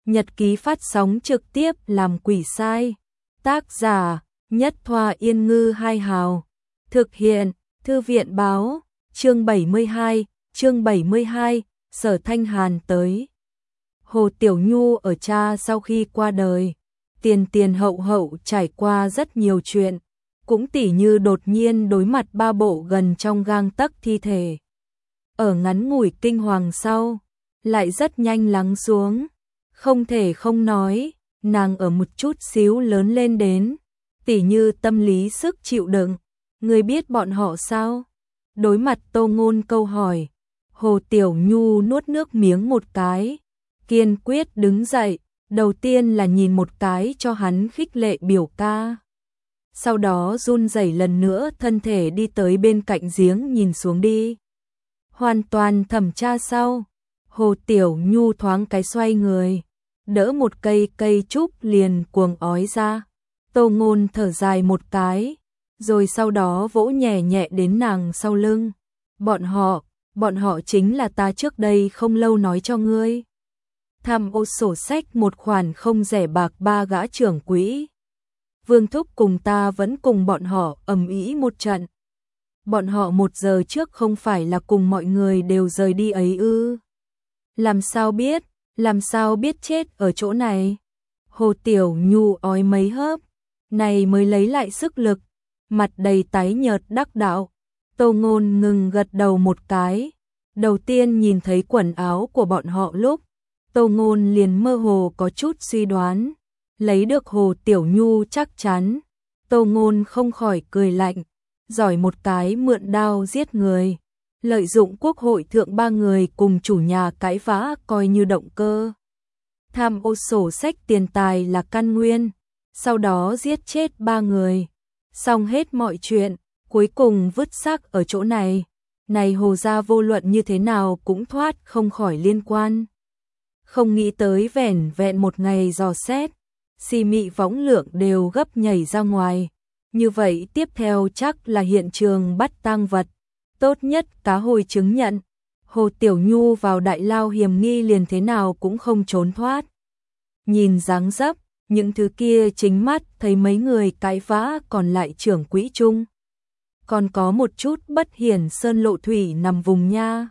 Nhật ký phát sóng trực tiếp làm quỷ sai. Tác giả Nhất Thoa Yên Ngư Hai Hào. Thực hiện Thư viện Báo. Chương 72, Sở Thanh Hàn tới. Hồ Tiểu Nhu ở cha sau khi qua đời, tiền hậu trải qua rất nhiều chuyện, cũng tỉ như đột nhiên đối mặt ba bộ gần trong gang tấc thi thể. Ở ngắn ngủi kinh hoàng sau, lại rất nhanh lắng xuống. Không thể không nói, nàng ở một chút xíu lớn lên đến, tỉ như tâm lý sức chịu đựng. Người biết bọn họ sao? Đối mặt Tô Ngôn câu hỏi, Hồ Tiểu Nhu nuốt nước miếng một cái, kiên quyết đứng dậy, đầu tiên là nhìn một cái cho hắn khích lệ biểu ca. Sau đó run rẩy lần nữa thân thể đi tới bên cạnh giếng nhìn xuống đi. Hoàn toàn thẩm tra sau, Hồ Tiểu Nhu thoáng cái xoay người, đỡ một cây trúc liền cuồng ói ra. Tô Ngôn thở dài một cái, rồi sau đó vỗ nhẹ nhẹ đến nàng sau lưng. Bọn họ chính là ta trước đây không lâu nói cho ngươi. Tham ô sổ sách một khoản không rẻ bạc 3 gã trưởng quỹ. Vương Thúc cùng ta vẫn cùng bọn họ ầm ĩ một trận. Bọn họ 1 giờ trước không phải là cùng mọi người đều rời đi ấy ư? Làm sao biết chết ở chỗ này? Hồ Tiểu Nhu ói mấy hớp, này mới lấy lại sức lực, mặt đầy tái nhợt đắc đạo. Tô Ngôn ngừng gật đầu một cái, đầu tiên nhìn thấy quần áo của bọn họ lúc, Tô Ngôn liền mơ hồ có chút suy đoán, lấy được Hồ Tiểu Nhu chắc chắn. Tô Ngôn không khỏi cười lạnh, giỏi một cái mượn đao giết người, lợi dụng quốc hội thượng 3 người cùng chủ nhà cãi vã coi như động cơ. Tham ô sổ sách tiền tài là căn nguyên, sau đó giết chết 3 người, xong hết mọi chuyện, cuối cùng vứt xác ở chỗ này. Này Hồ gia vô luận như thế nào cũng thoát không khỏi liên quan. Không nghĩ tới vẹn một ngày dò xét, xì mị võng lượng đều gấp nhảy ra ngoài. Như vậy tiếp theo chắc là hiện trường bắt tang vật, tốt nhất cá hồi chứng nhận. Hồ Tiểu Nhu vào đại lao hiểm nghi liền thế nào cũng không trốn thoát. Nhìn dáng dấp, những thứ kia chính mắt thấy mấy người cãi vã còn lại trưởng quỹ chung. Còn có một chút bất hiển sơn lộ thủy nằm vùng nha.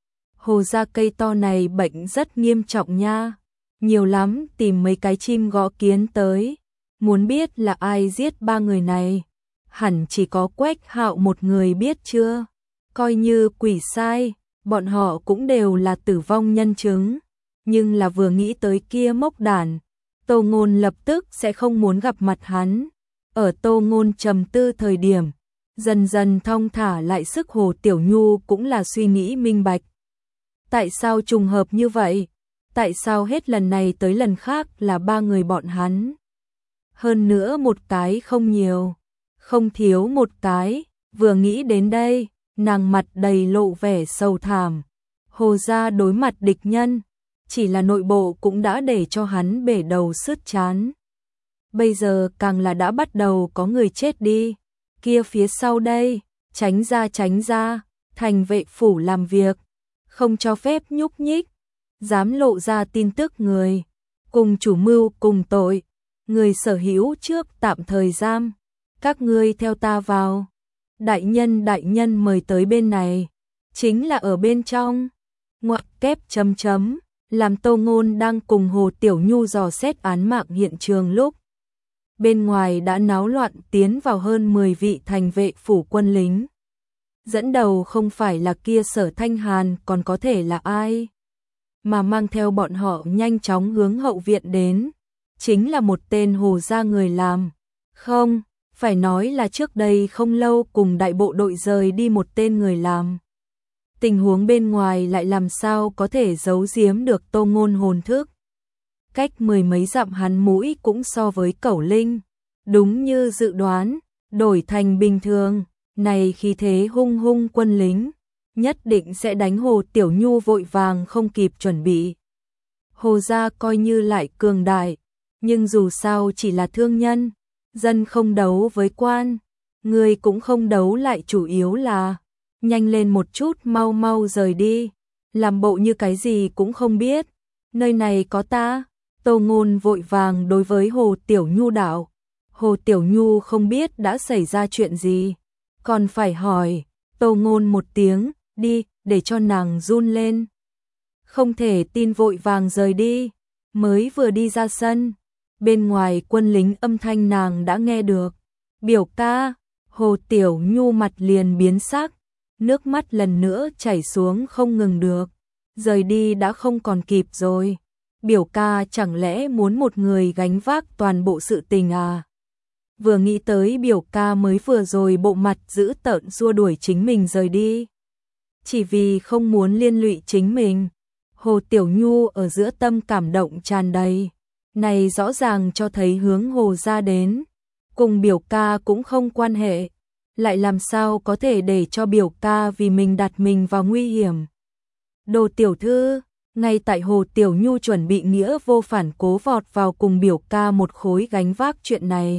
Hồ gia cây to này bệnh rất nghiêm trọng nha. Nhiều lắm tìm mấy cái chim gõ kiến tới. Muốn biết là ai giết 3 người này. Hẳn chỉ có Quách Hạo một người biết chưa. Coi như quỷ sai, bọn họ cũng đều là tử vong nhân chứng. Nhưng là vừa nghĩ tới kia mốc đản, Tô Ngôn lập tức sẽ không muốn gặp mặt hắn. Ở Tô Ngôn trầm tư thời điểm, dần dần thong thả lại sức Hồ Tiểu Nhu cũng là suy nghĩ minh bạch. Tại sao trùng hợp như vậy? Tại sao hết lần này tới lần khác là 3 người bọn hắn? Hơn nữa một cái không nhiều, không thiếu một cái. Vừa nghĩ đến đây, nàng mặt đầy lộ vẻ sầu thảm. Hồ gia đối mặt địch nhân, chỉ là nội bộ cũng đã để cho hắn bể đầu sứt trán. Bây giờ càng là đã bắt đầu có người chết đi. Kia phía sau đây, tránh ra, thành vệ phủ làm việc, không cho phép nhúc nhích, dám lộ ra tin tức người, cùng chủ mưu cùng tội, người sở hữu trước tạm thời giam, các ngươi theo ta vào. Đại nhân mời tới bên này, chính là ở bên trong. Ngoặc kép chấm, làm Tô Ngôn đang cùng Hồ Tiểu Nhu dò xét án mạng hiện trường lúc. Bên ngoài đã náo loạn tiến vào hơn 10 vị thành vệ phủ quân lính. Dẫn đầu không phải là kia Sở Thanh Hàn còn có thể là ai. Mà mang theo bọn họ nhanh chóng hướng hậu viện đến. Chính là một tên Hồ gia người làm. Không, phải nói là trước đây không lâu cùng đại bộ đội rời đi một tên người làm. Tình huống bên ngoài lại làm sao có thể giấu giếm được Tô Ngôn hồn thức. Cách 10 mấy dặm hắn mũi cũng so với Cẩu Linh. Đúng như dự đoán, đổi thành bình thường, này khi thế hung quân lính, nhất định sẽ đánh Hồ Tiểu Nhu vội vàng không kịp chuẩn bị. Hồ gia coi như lại cường đại, nhưng dù sao chỉ là thương nhân, dân không đấu với quan, người cũng không đấu lại, chủ yếu là nhanh lên một chút, mau rời đi, làm bộ như cái gì cũng không biết. Nơi này có ta, Tô Ngôn vội vàng đối với Hồ Tiểu Nhu đạo. Hồ Tiểu Nhu không biết đã xảy ra chuyện gì, còn phải hỏi Tô Ngôn một tiếng, đi, để cho nàng run lên. Không thể tin vội vàng rời đi, mới vừa đi ra sân, bên ngoài quân lính âm thanh nàng đã nghe được. Biểu ca, Hồ Tiểu Nhu mặt liền biến sắc, nước mắt lần nữa chảy xuống không ngừng được. Rời đi đã không còn kịp rồi. Biểu ca chẳng lẽ muốn một người gánh vác toàn bộ sự tình à? Vừa nghĩ tới biểu ca mới vừa rồi bộ mặt dữ tợn xua đuổi chính mình rời đi, chỉ vì không muốn liên lụy chính mình. Hồ Tiểu Nhu ở giữa tâm cảm động tràn đầy, này rõ ràng cho thấy hướng Hồ gia đến, cùng biểu ca cũng không quan hệ, lại làm sao có thể để cho biểu ca vì mình đặt mình vào nguy hiểm. Đồ tiểu thư, ngay tại Hồ Tiểu Nhu chuẩn bị nghĩa vô phản cố vọt vào cùng biểu ca một khối gánh vác chuyện này,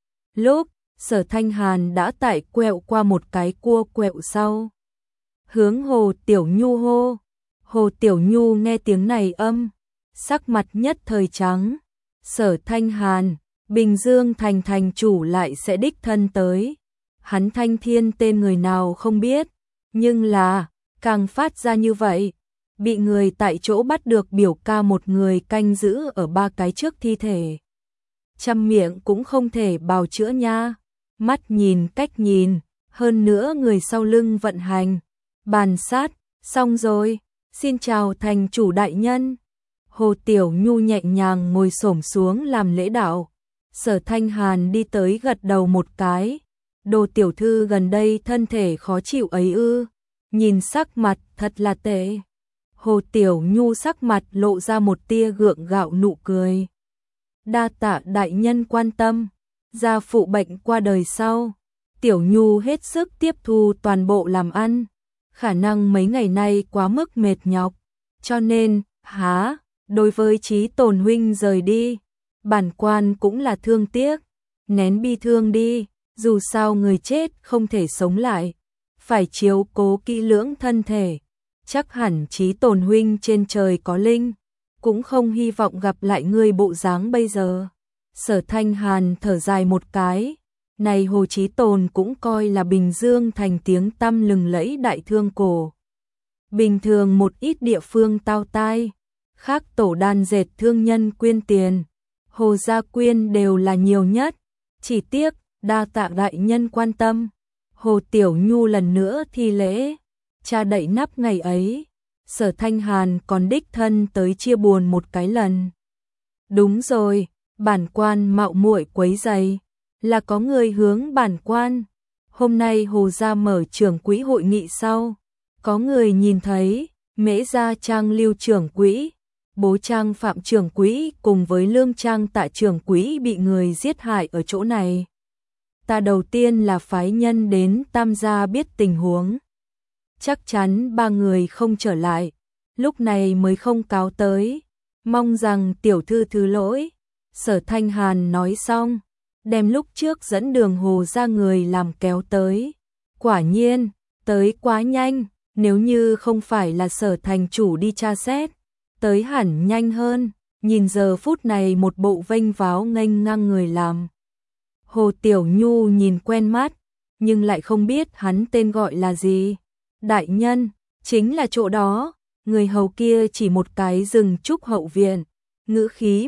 lúc Sở Thanh Hàn đã tại quẹo qua một cái cua quẹo sau, hướng Hồ Tiểu Nhu hô. Hồ Tiểu Nhu nghe tiếng này sắc mặt nhất thời trắng. Sở Thanh Hàn, Bình Dương thành thành chủ lại sẽ đích thân tới. Hắn Thanh Thiên tên người nào không biết, nhưng là càng phát ra như vậy, bị người tại chỗ bắt được biểu ca một người canh giữ ở 3 cái trước thi thể. Trăm miệng cũng không thể bào chữa nha. Mắt nhìn cách nhìn, hơn nữa người sau lưng vận hành bàn sát, xong rồi. Xin chào thành chủ đại nhân. Hồ Tiểu Nhu nhẹ nhàng ngồi xổm xuống làm lễ đạo. Sở Thanh Hàn đi tới gật đầu một cái. Đồ tiểu thư gần đây thân thể khó chịu ấy ư? Nhìn sắc mặt thật là tệ. Hồ Tiểu Nhu sắc mặt lộ ra một tia gượng gạo nụ cười. Đa tạ đại nhân quan tâm. Gia phụ bệnh qua đời sau, Tiểu Nhu hết sức tiếp thu toàn bộ làm ăn. Khả năng mấy ngày nay quá mức mệt nhọc, cho nên, đối với Chí Tồn huynh rời đi, bản quan cũng là thương tiếc, nén bi thương đi, dù sao người chết không thể sống lại, phải chiếu cố kỹ lưỡng thân thể, chắc hẳn Chí Tồn huynh trên trời có linh, cũng không hy vọng gặp lại ngươi bộ dáng bây giờ. Sở Thanh Hàn thở dài một cái. Này Hồ Chí Tồn cũng coi là Bình Dương thành tiếng tăm lừng lẫy đại thương cổ. Bình thường một ít địa phương tao tai, khác tổ đan dệt thương nhân quyên tiền, Hồ gia quyên đều là nhiều nhất, chỉ tiếc, đa tạ đại nhân quan tâm. Hồ Tiểu Nhu lần nữa thi lễ, cha đậy nắp ngày ấy, Sở Thanh Hàn còn đích thân tới chia buồn một cái lần. Đúng rồi, bản quan mạo muội quấy rầy. Là có người hướng bản quan. Hôm nay Hồ gia mở trưởng quỹ hội nghị sau, có người nhìn thấy Mễ gia Trang Lưu trưởng quỹ, Bố Trang Phạm trưởng quỹ cùng với Lương Trang Tạ trưởng quỹ bị người giết hại ở chỗ này. Ta đầu tiên là phái nhân đến Tam gia biết tình huống. Chắc chắn 3 người không trở lại, lúc này mới không cáo tới. Mong rằng tiểu thư thứ lỗi. Sở Thanh Hàn nói xong, đem lúc trước dẫn đường Hồ ra người làm kéo tới. Quả nhiên, tới quá nhanh, nếu như không phải là Sở thành chủ đi tra xét, tới hẳn nhanh hơn, nhìn giờ phút này một bộ vênh váo nghênh ngang người làm. Hồ Tiểu Nhu nhìn quen mắt, nhưng lại không biết hắn tên gọi là gì. Đại nhân, chính là chỗ đó, người hầu kia chỉ một cái rừng trúc hậu viện, ngữ khí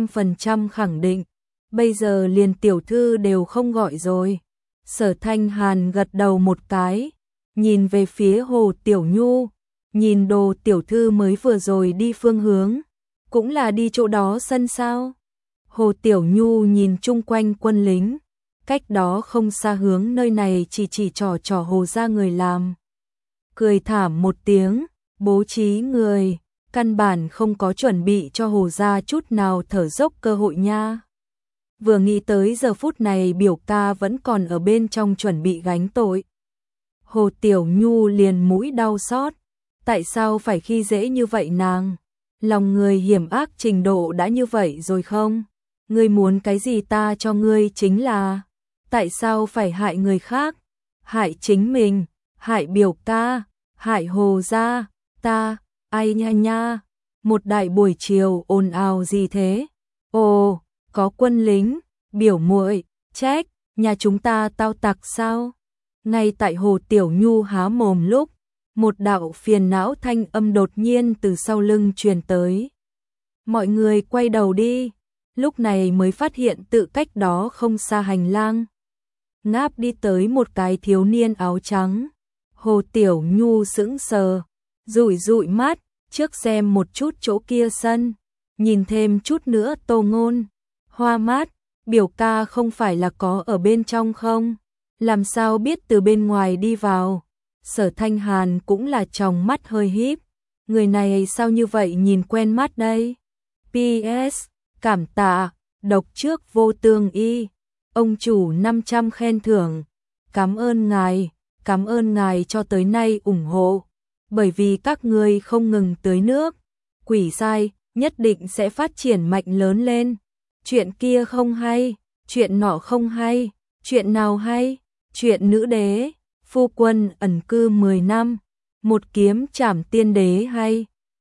100% khẳng định. Bây giờ liền tiểu thư đều không gọi rồi. Sở Thanh Hàn gật đầu một cái, nhìn về phía Hồ Tiểu Nhu, nhìn Đồ tiểu thư mới vừa rồi đi phương hướng, cũng là đi chỗ đó sân sao. Hồ Tiểu Nhu nhìn chung quanh quân lính, cách đó không xa hướng nơi này chỉ trò Hồ ra người làm. Cười thảm một tiếng, bố trí người, căn bản không có chuẩn bị cho Hồ ra chút nào thở dốc cơ hội nha. Vừa nghĩ tới giờ phút này biểu ca vẫn còn ở bên trong chuẩn bị gánh tội. Hồ Tiểu Nhu liền mũi đau xót. Tại sao phải khi dễ như vậy nàng? Lòng người hiểm ác trình độ đã như vậy rồi không? Ngươi muốn cái gì ta cho ngươi chính là. Tại sao phải hại người khác? Hại chính mình, hại biểu ca, hại Hồ gia, ta, ai nha nha. một đại buổi chiều ồn ào gì thế? Ồ, có quân lính, biểu muội, trách, nhà chúng ta tao tặc sao? Ngay tại Hồ Tiểu Nhu há mồm lúc, một đạo phiền não thanh âm đột nhiên từ sau lưng truyền tới. Mọi người quay đầu đi, lúc này mới phát hiện tự cách đó không xa hành lang. Ngáp đi tới một cái thiếu niên áo trắng. Hồ Tiểu Nhu sững sờ, dụi dụi mắt, trước xem một chút chỗ kia sân, nhìn thêm chút nữa Tô Ngôn. Hoa mát, biểu ca không phải là có ở bên trong không? Làm sao biết từ bên ngoài đi vào? Sở Thanh Hàn cũng là tròng mắt hơi híp. Người này sao như vậy nhìn quen mắt đây? PS, cảm tạ, độc trước vô tương y. Ông chủ 500 khen thưởng. Cảm ơn ngài cho tới nay ủng hộ. Bởi vì các ngươi không ngừng tưới nước. Quỷ sai, nhất định sẽ phát triển mạnh lớn lên. Chuyện kia không hay, chuyện nọ không hay, chuyện nào hay? Chuyện nữ đế, phu quân ẩn cư 10 năm, một kiếm trảm tiên đế hay?